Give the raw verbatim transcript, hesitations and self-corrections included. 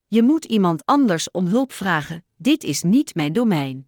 Je moet iemand anders om hulp vragen, dit is niet mijn domein.